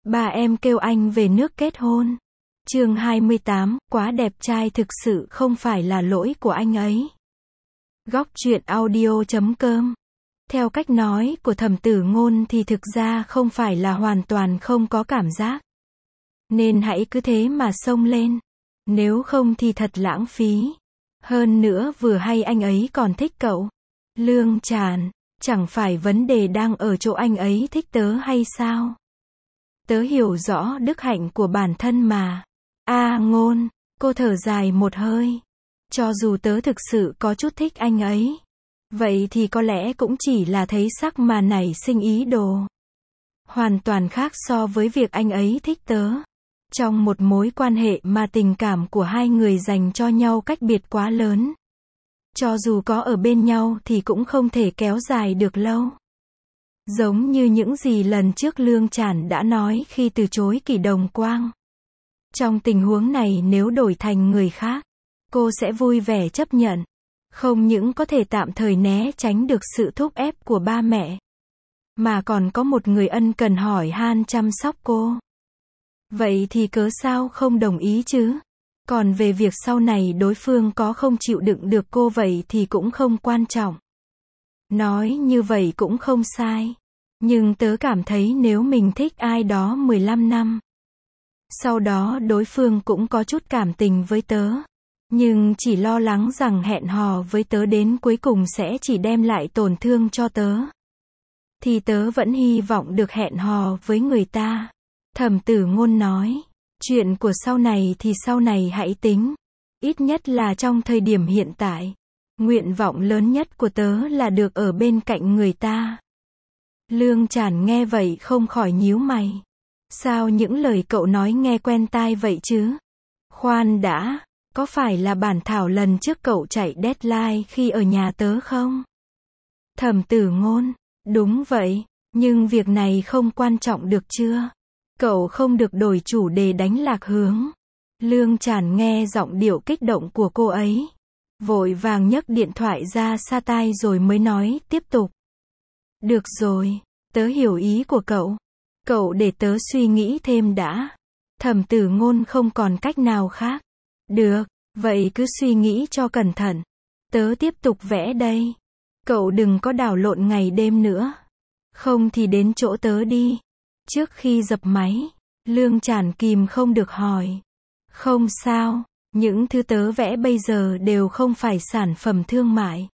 Ba em kêu anh về nước kết hôn. Chương 28, quá đẹp trai thực sự không phải là lỗi của anh ấy. Góc truyện audio.com. Theo cách nói của Thẩm Tử Ngôn thì thực ra không phải là hoàn toàn không có cảm giác. Nên hãy cứ thế mà xông lên. Nếu không thì thật lãng phí. Hơn nữa vừa hay anh ấy còn thích cậu. Lương Tràn, chẳng phải vấn đề đang ở chỗ anh ấy thích tớ hay sao? Tớ hiểu rõ đức hạnh của bản thân mà. Ngôn, cô thở dài một hơi. Cho dù tớ thực sự có chút thích anh ấy, vậy thì có lẽ cũng chỉ là thấy sắc mà nảy sinh ý đồ. Hoàn toàn khác so với việc anh ấy thích tớ. Trong một mối quan hệ mà tình cảm của hai người dành cho nhau cách biệt quá lớn. Cho dù có ở bên nhau thì cũng không thể kéo dài được lâu. Giống như những gì lần trước Lương Tràn đã nói khi từ chối Kỷ Đồng Quang. Trong tình huống này nếu đổi thành người khác, cô sẽ vui vẻ chấp nhận. Không những có thể tạm thời né tránh được sự thúc ép của ba mẹ, mà còn có một người ân cần hỏi han chăm sóc cô. Vậy thì cớ sao không đồng ý chứ? Còn về việc sau này đối phương có không chịu đựng được cô vậy thì cũng không quan trọng. Nói như vậy cũng không sai. Nhưng tớ cảm thấy nếu mình thích ai đó 15 năm, sau đó đối phương cũng có chút cảm tình với tớ, nhưng chỉ lo lắng rằng hẹn hò với tớ đến cuối cùng sẽ chỉ đem lại tổn thương cho tớ, thì tớ vẫn hy vọng được hẹn hò với người ta. Thẩm Tử Ngôn nói, chuyện của sau này thì sau này hãy tính. Ít nhất là trong thời điểm hiện tại, nguyện vọng lớn nhất của tớ là được ở bên cạnh người ta. Lương Tràn nghe vậy không khỏi nhíu mày. Sao những lời cậu nói nghe quen tai vậy chứ? Khoan đã, có phải là bản thảo lần trước cậu chạy deadline khi ở nhà tớ không? Thẩm Tử Ngôn, đúng vậy, nhưng việc này không quan trọng được chưa? Cậu không được đổi chủ đề đánh lạc hướng. Lương Tràn nghe giọng điệu kích động của cô ấy, vội vàng nhấc điện thoại ra xa tai rồi mới nói tiếp tục. Được rồi, tớ hiểu ý của cậu. Cậu để tớ suy nghĩ thêm đã. Thẩm Tử Ngôn không còn cách nào khác. Được, vậy cứ suy nghĩ cho cẩn thận. Tớ tiếp tục vẽ đây. Cậu đừng có đảo lộn ngày đêm nữa. Không thì đến chỗ tớ đi. Trước khi dập máy, Lương Tràn kìm không được hỏi. Không sao, những thứ tớ vẽ bây giờ đều không phải sản phẩm thương mại,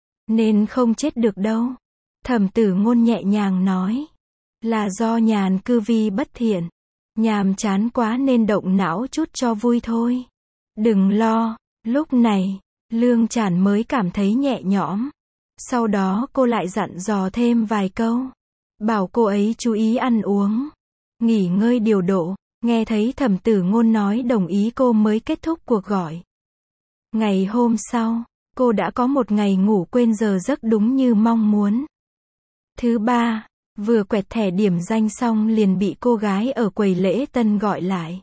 nên không chết được đâu. Thẩm Tử Ngôn nhẹ nhàng nói. Là do nhàn cư vi bất thiện. Nhàm chán quá nên động não chút cho vui thôi. Đừng lo. Lúc này, Lương Tràn mới cảm thấy nhẹ nhõm. Sau đó cô lại dặn dò thêm vài câu. Bảo cô ấy chú ý ăn uống, nghỉ ngơi điều độ. Nghe thấy Thẩm Tử Ngôn nói đồng ý cô mới kết thúc cuộc gọi. Ngày hôm sau, cô đã có một ngày ngủ quên giờ giấc đúng như mong muốn. Thứ ba, vừa quẹt thẻ điểm danh xong liền bị cô gái ở quầy lễ tân gọi lại.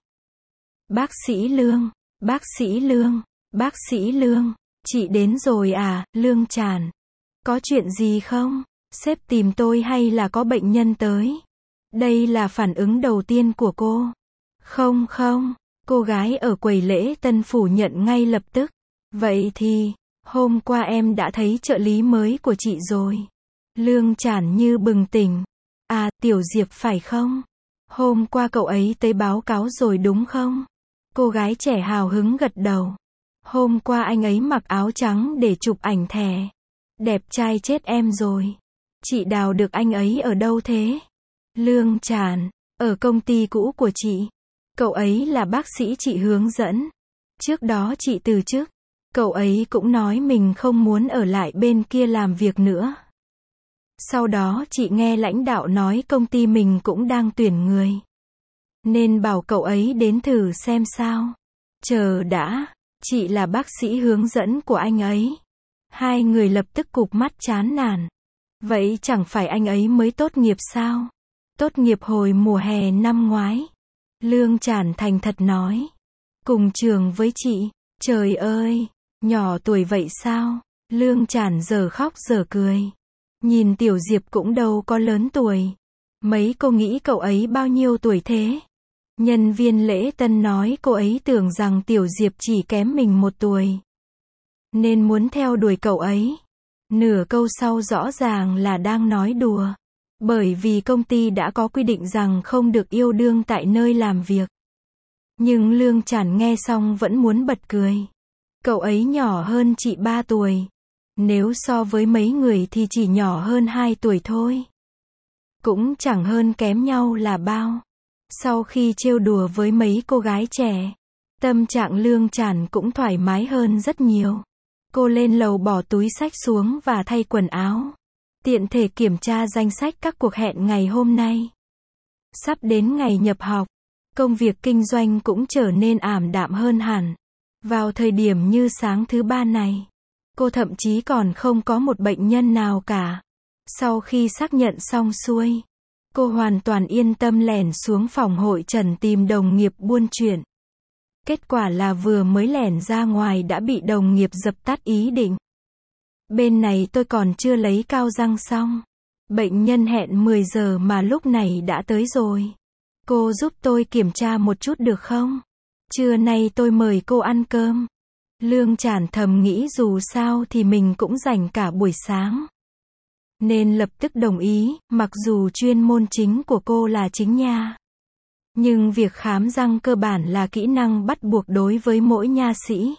Bác sĩ Lương, bác sĩ Lương, bác sĩ Lương, chị đến rồi à? Lương Tràn, có chuyện gì không? Sếp tìm tôi hay là có bệnh nhân tới? Đây là phản ứng đầu tiên của cô. Không, cô gái ở quầy lễ tân phủ nhận ngay lập tức. Vậy thì, hôm qua em đã thấy trợ lý mới của chị rồi. Lương Tràn như bừng tỉnh. À, Tiểu Diệp phải không? Hôm qua cậu ấy tới báo cáo rồi đúng không? Cô gái trẻ hào hứng gật đầu. Hôm qua anh ấy mặc áo trắng để chụp ảnh thẻ. Đẹp trai chết em rồi. Chị đào được anh ấy ở đâu thế? Lương Tràn, ở công ty cũ của chị. Cậu ấy là bác sĩ chị hướng dẫn. Trước đó chị từ chức. Cậu ấy cũng nói mình không muốn ở lại bên kia làm việc nữa. Sau đó chị nghe lãnh đạo nói công ty mình cũng đang tuyển người, nên bảo cậu ấy đến thử xem sao. Chờ đã, chị là bác sĩ hướng dẫn của anh ấy. Hai người lập tức cụp mắt chán nản. Vậy chẳng phải anh ấy mới tốt nghiệp sao? Tốt nghiệp hồi mùa hè năm ngoái. Lương Tràn thành thật nói. Cùng trường với chị. Trời ơi, nhỏ tuổi vậy sao? Lương Tràn giờ khóc giờ cười. Nhìn Tiểu Diệp cũng đâu có lớn tuổi, Mấy cô nghĩ cậu ấy bao nhiêu tuổi thế? Nhân viên lễ tân nói cô ấy tưởng rằng Tiểu Diệp chỉ kém mình 1 tuổi. Nên muốn theo đuổi cậu ấy. Nửa câu sau rõ ràng là đang nói đùa. Bởi vì công ty đã có quy định rằng không được yêu đương tại nơi làm việc. Nhưng Lương Trản nghe xong vẫn muốn bật cười. Cậu ấy nhỏ hơn chị 3 tuổi. Nếu so với mấy người thì chỉ nhỏ hơn 2 tuổi thôi. Cũng chẳng hơn kém nhau là bao. Sau khi trêu đùa với mấy cô gái trẻ, tâm trạng Lương Trản cũng thoải mái hơn rất nhiều. Cô lên lầu bỏ túi xách xuống và thay quần áo. Tiện thể kiểm tra danh sách các cuộc hẹn ngày hôm nay. Sắp đến ngày nhập học, công việc kinh doanh cũng trở nên ảm đạm hơn hẳn. Vào thời điểm như sáng thứ 3 này, cô thậm chí còn không có một bệnh nhân nào cả. Sau khi xác nhận xong xuôi, cô hoàn toàn yên tâm lẻn xuống phòng hội trần tìm đồng nghiệp buôn chuyện. Kết quả là vừa mới lẻn ra ngoài đã bị đồng nghiệp dập tắt ý định. Bên này tôi còn chưa lấy cao răng xong. Bệnh nhân hẹn 10 giờ mà lúc này đã tới rồi. Cô giúp tôi kiểm tra một chút được không? Trưa nay tôi mời cô ăn cơm. Lương Trản thầm nghĩ dù sao thì mình cũng rảnh cả buổi sáng. Nên lập tức đồng ý, mặc dù chuyên môn chính của cô là chính nha. Nhưng việc khám răng cơ bản là kỹ năng bắt buộc đối với mỗi nha sĩ.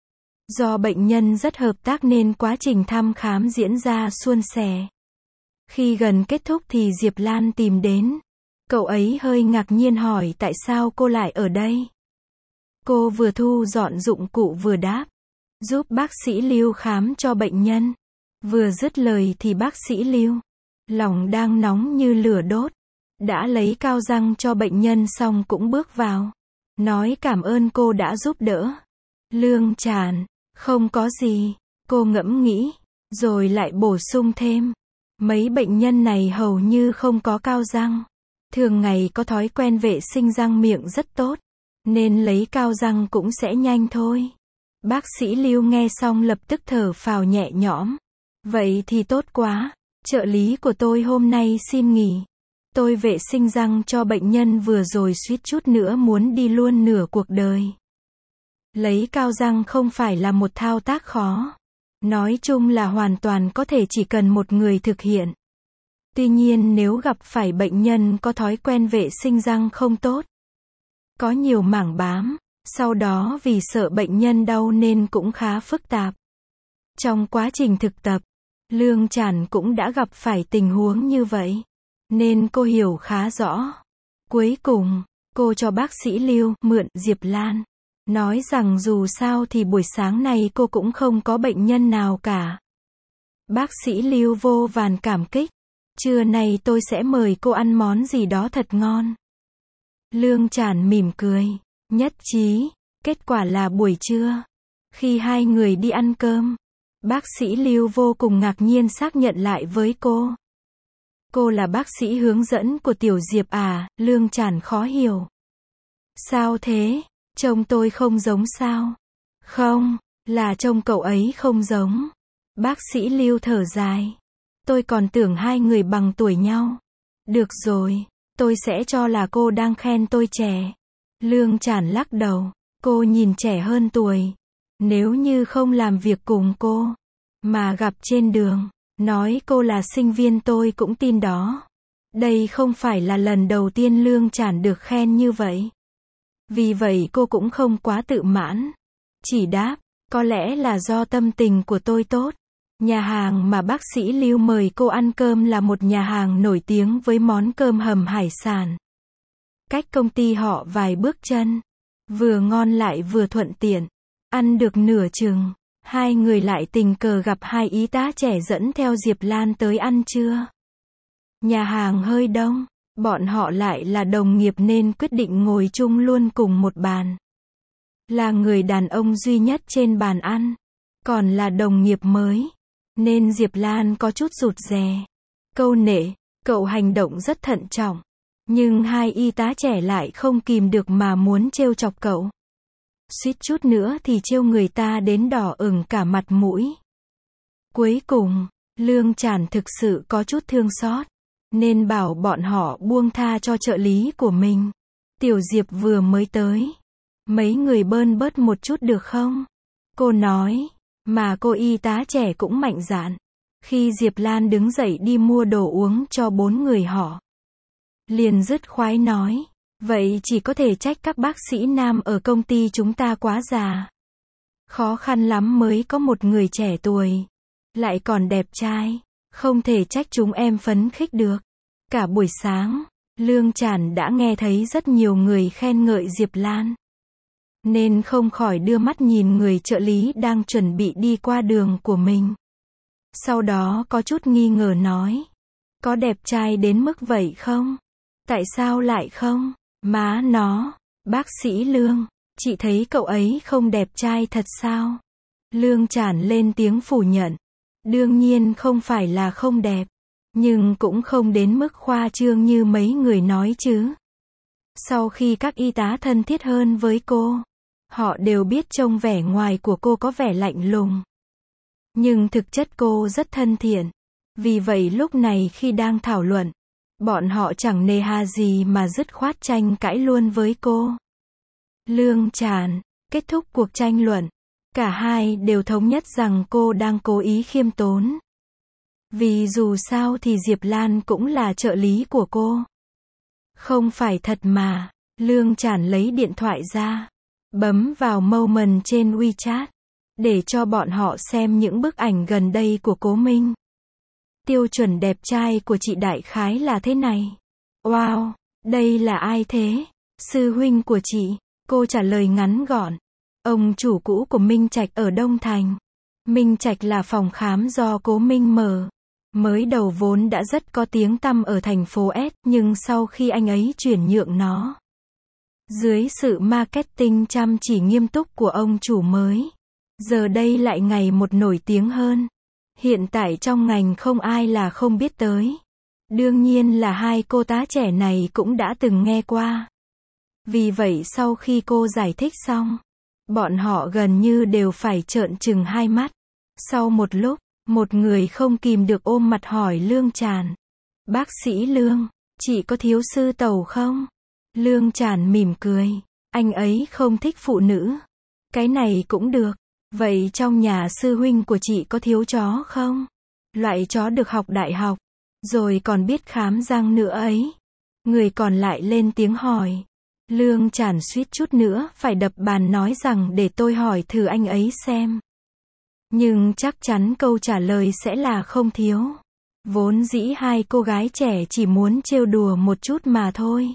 Do bệnh nhân rất hợp tác nên quá trình thăm khám diễn ra suôn sẻ. Khi gần kết thúc thì Diệp Lan tìm đến. Cậu ấy hơi ngạc nhiên hỏi tại sao cô lại ở đây. Cô vừa thu dọn dụng cụ vừa đáp. Giúp bác sĩ Lưu khám cho bệnh nhân. Vừa dứt lời thì bác sĩ Lưu, lòng đang nóng như lửa đốt, đã lấy cao răng cho bệnh nhân xong cũng bước vào. Nói cảm ơn cô đã giúp đỡ. Lương Trản, không có gì, cô ngẫm nghĩ, rồi lại bổ sung thêm. Mấy bệnh nhân này hầu như không có cao răng. Thường ngày có thói quen vệ sinh răng miệng rất tốt, nên lấy cao răng cũng sẽ nhanh thôi. Bác sĩ Lưu nghe xong lập tức thở phào nhẹ nhõm. Vậy thì tốt quá, trợ lý của tôi hôm nay xin nghỉ. Tôi vệ sinh răng cho bệnh nhân vừa rồi suýt chút nữa muốn đi luôn nửa cuộc đời. Lấy cao răng không phải là một thao tác khó. Nói chung là hoàn toàn có thể chỉ cần một người thực hiện. Tuy nhiên nếu gặp phải bệnh nhân có thói quen vệ sinh răng không tốt, có nhiều mảng bám, sau đó vì sợ bệnh nhân đau nên cũng khá phức tạp. Trong quá trình thực tập, Lương Trản cũng đã gặp phải tình huống như vậy, nên cô hiểu khá rõ. Cuối cùng, cô cho bác sĩ Lưu mượn Diệp Lan, nói rằng dù sao thì buổi sáng này cô cũng không có bệnh nhân nào cả. Bác sĩ Lưu vô vàn cảm kích. Trưa nay tôi sẽ mời cô ăn món gì đó thật ngon. Lương Trản mỉm cười, nhất trí. Kết quả là buổi trưa, khi hai người đi ăn cơm, bác sĩ Lưu vô cùng ngạc nhiên xác nhận lại với cô. Cô là bác sĩ hướng dẫn của Tiểu Diệp à? Lương Trản khó hiểu. Sao thế? Trông tôi không giống sao? Không, là trông cậu ấy không giống. Bác sĩ Lưu thở dài. Tôi còn tưởng hai người bằng tuổi nhau. Được rồi, tôi sẽ cho là cô đang khen tôi trẻ. Lương Trản lắc đầu. Cô nhìn trẻ hơn tuổi. Nếu như không làm việc cùng cô, mà gặp trên đường, nói cô là sinh viên tôi cũng tin đó. Đây không phải là lần đầu tiên Lương Trản được khen như vậy. Vì vậy cô cũng không quá tự mãn. Chỉ đáp, có lẽ là do tâm tình của tôi tốt. Nhà hàng mà bác sĩ Lưu mời cô ăn cơm là một nhà hàng nổi tiếng với món cơm hầm hải sản. Cách công ty họ vài bước chân. Vừa ngon lại vừa thuận tiện. Ăn được nửa chừng, hai người lại tình cờ gặp hai y tá trẻ dẫn theo Diệp Lan tới ăn trưa. Nhà hàng hơi đông, bọn họ lại là đồng nghiệp nên quyết định ngồi chung luôn cùng một bàn. Là người đàn ông duy nhất trên bàn ăn, còn là đồng nghiệp mới, nên Diệp Lan có chút rụt rè. Câu nệ, cậu hành động rất thận trọng. Nhưng hai y tá trẻ lại không kìm được mà muốn trêu chọc cậu. Suýt chút nữa thì trêu người ta đến đỏ ửng cả mặt mũi. Cuối cùng, Lương Trản thực sự có chút thương xót. nên bảo bọn họ buông tha cho trợ lý của mình. Tiểu Diệp vừa mới tới. Mấy người bơn bớt một chút được không? Cô nói, mà cô y tá trẻ cũng mạnh dạn. Khi Diệp Lan đứng dậy đi mua đồ uống cho 4 người họ, liền dứt khoái nói, vậy chỉ có thể trách các bác sĩ nam ở công ty chúng ta quá già. Khó khăn lắm mới có một người trẻ tuổi, lại còn đẹp trai, không thể trách chúng em phấn khích được. Cả buổi sáng, Lương Trản đã nghe thấy rất nhiều người khen ngợi Diệp Lan, nên không khỏi đưa mắt nhìn người trợ lý đang chuẩn bị đi qua đường của mình. Sau đó có chút nghi ngờ nói, có đẹp trai đến mức vậy không? Tại sao lại không? Má nó, bác sĩ Lương, chị thấy cậu ấy không đẹp trai thật sao? Lương Trản lên tiếng phủ nhận. Đương nhiên không phải là không đẹp, nhưng cũng không đến mức khoa trương như mấy người nói chứ. Sau khi các y tá thân thiết hơn với cô, họ đều biết trông vẻ ngoài của cô có vẻ lạnh lùng, nhưng thực chất cô rất thân thiện. Vì vậy lúc này khi đang thảo luận, bọn họ chẳng nề hà gì mà dứt khoát tranh cãi luôn với cô. Lương Trản, kết thúc cuộc tranh luận, cả hai đều thống nhất rằng cô đang cố ý khiêm tốn. Vì dù sao thì Diệp Lan cũng là trợ lý của cô. Không phải thật mà. Lương Trản lấy điện thoại ra, bấm vào Moment trên WeChat, để cho bọn họ xem những bức ảnh gần đây của Cố Minh. Tiêu chuẩn đẹp trai của chị đại khái là thế này. Wow, đây là ai thế? Sư huynh của chị. Cô trả lời ngắn gọn. Ông chủ cũ của Minh Trạch ở Đông Thành. Minh Trạch là phòng khám do Cố Minh mở. Mới đầu vốn đã rất có tiếng tăm ở thành phố S, nhưng sau khi anh ấy chuyển nhượng nó, dưới sự marketing chăm chỉ nghiêm túc của ông chủ mới, giờ đây lại ngày một nổi tiếng hơn. Hiện tại trong ngành không ai là không biết tới. Đương nhiên là hai cô tá trẻ này cũng đã từng nghe qua. Vì vậy sau khi cô giải thích xong, bọn họ gần như đều phải trợn trừng hai mắt. Sau một lúc, một người không kìm được ôm mặt hỏi Lương Trản. Bác sĩ Lương, chị có thiếu sư tẩu không? Lương Trản mỉm cười. Anh ấy không thích phụ nữ. Cái này cũng được. Vậy trong nhà sư huynh của chị có thiếu chó không? Loại chó được học đại học, rồi còn biết khám răng nữa ấy. Người còn lại lên tiếng hỏi. Lương Trản suýt chút nữa phải đập bàn nói rằng để tôi hỏi thử anh ấy xem. Nhưng chắc chắn câu trả lời sẽ là không thiếu. Vốn dĩ hai cô gái trẻ chỉ muốn trêu đùa một chút mà thôi.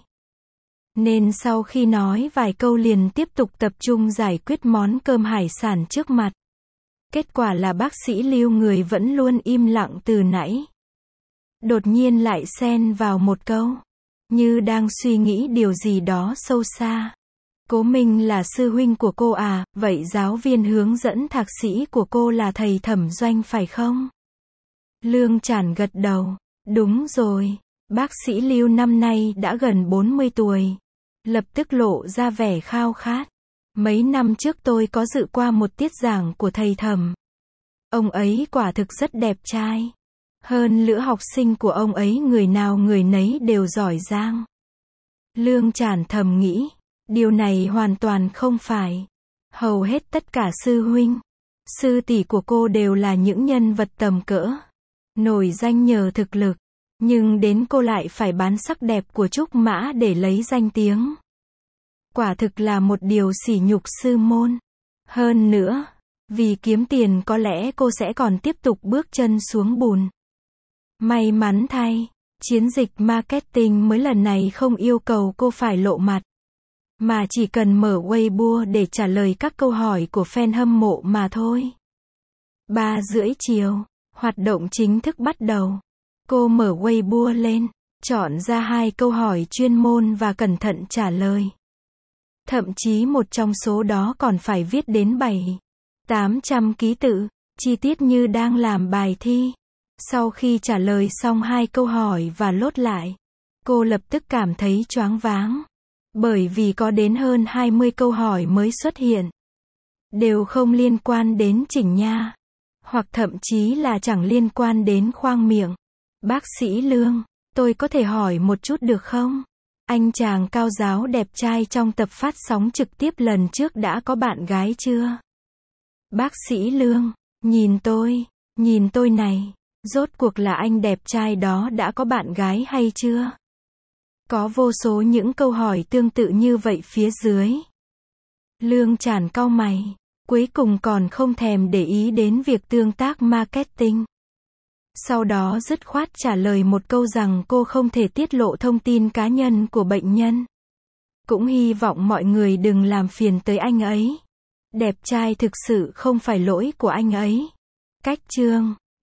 Nên sau khi nói vài câu liền tiếp tục tập trung giải quyết món cơm hải sản trước mặt. Kết quả là bác sĩ Lưu người vẫn luôn im lặng từ nãy. Đột nhiên lại xen vào một câu, như đang suy nghĩ điều gì đó sâu xa. Cố Minh là sư huynh của cô à, vậy giáo viên hướng dẫn thạc sĩ của cô là thầy Thẩm Doanh phải không? Lương Trản gật đầu. Đúng rồi, bác sĩ Lưu năm nay đã gần 40 tuổi. Lập tức lộ ra vẻ khao khát. Mấy năm trước tôi có dự qua một tiết giảng của thầy Thẩm. Ông ấy quả thực rất đẹp trai. Hơn nữa học sinh của ông ấy người nào người nấy đều giỏi giang. Lương Trản thầm nghĩ, điều này hoàn toàn không phải. Hầu hết tất cả sư huynh, sư tỷ của cô đều là những nhân vật tầm cỡ, nổi danh nhờ thực lực, nhưng đến cô lại phải bán sắc đẹp của trúc mã để lấy danh tiếng. Quả thực là một điều sỉ nhục sư môn. Hơn nữa, vì kiếm tiền có lẽ cô sẽ còn tiếp tục bước chân xuống bùn. May mắn thay, chiến dịch marketing mới lần này không yêu cầu cô phải lộ mặt, mà chỉ cần mở Weibo để trả lời các câu hỏi của fan hâm mộ mà thôi. 3:30 chiều, hoạt động chính thức bắt đầu. Cô mở Weibo lên, chọn ra 2 câu hỏi chuyên môn và cẩn thận trả lời. Thậm chí một trong số đó còn phải viết đến 700-800 ký tự, chi tiết như đang làm bài thi. Sau khi trả lời xong 2 câu hỏi và lốt lại, cô lập tức cảm thấy choáng váng. Bởi vì có đến hơn 20 câu hỏi mới xuất hiện, đều không liên quan đến chỉnh nha, hoặc thậm chí là chẳng liên quan đến khoang miệng. Bác sĩ Lương, Tôi có thể hỏi một chút được không? Anh chàng cao giáo đẹp trai trong tập phát sóng trực tiếp lần trước đã có bạn gái chưa? Bác sĩ Lương, nhìn tôi này, rốt cuộc là anh đẹp trai đó đã có bạn gái hay chưa? Có vô số những câu hỏi tương tự như vậy phía dưới. Lương Tràn cau mày, cuối cùng còn không thèm để ý đến việc tương tác marketing. Sau đó dứt khoát trả lời một câu rằng cô không thể tiết lộ thông tin cá nhân của bệnh nhân. Cũng hy vọng mọi người đừng làm phiền tới anh ấy. Đẹp trai thực sự không phải lỗi của anh ấy. Cách chương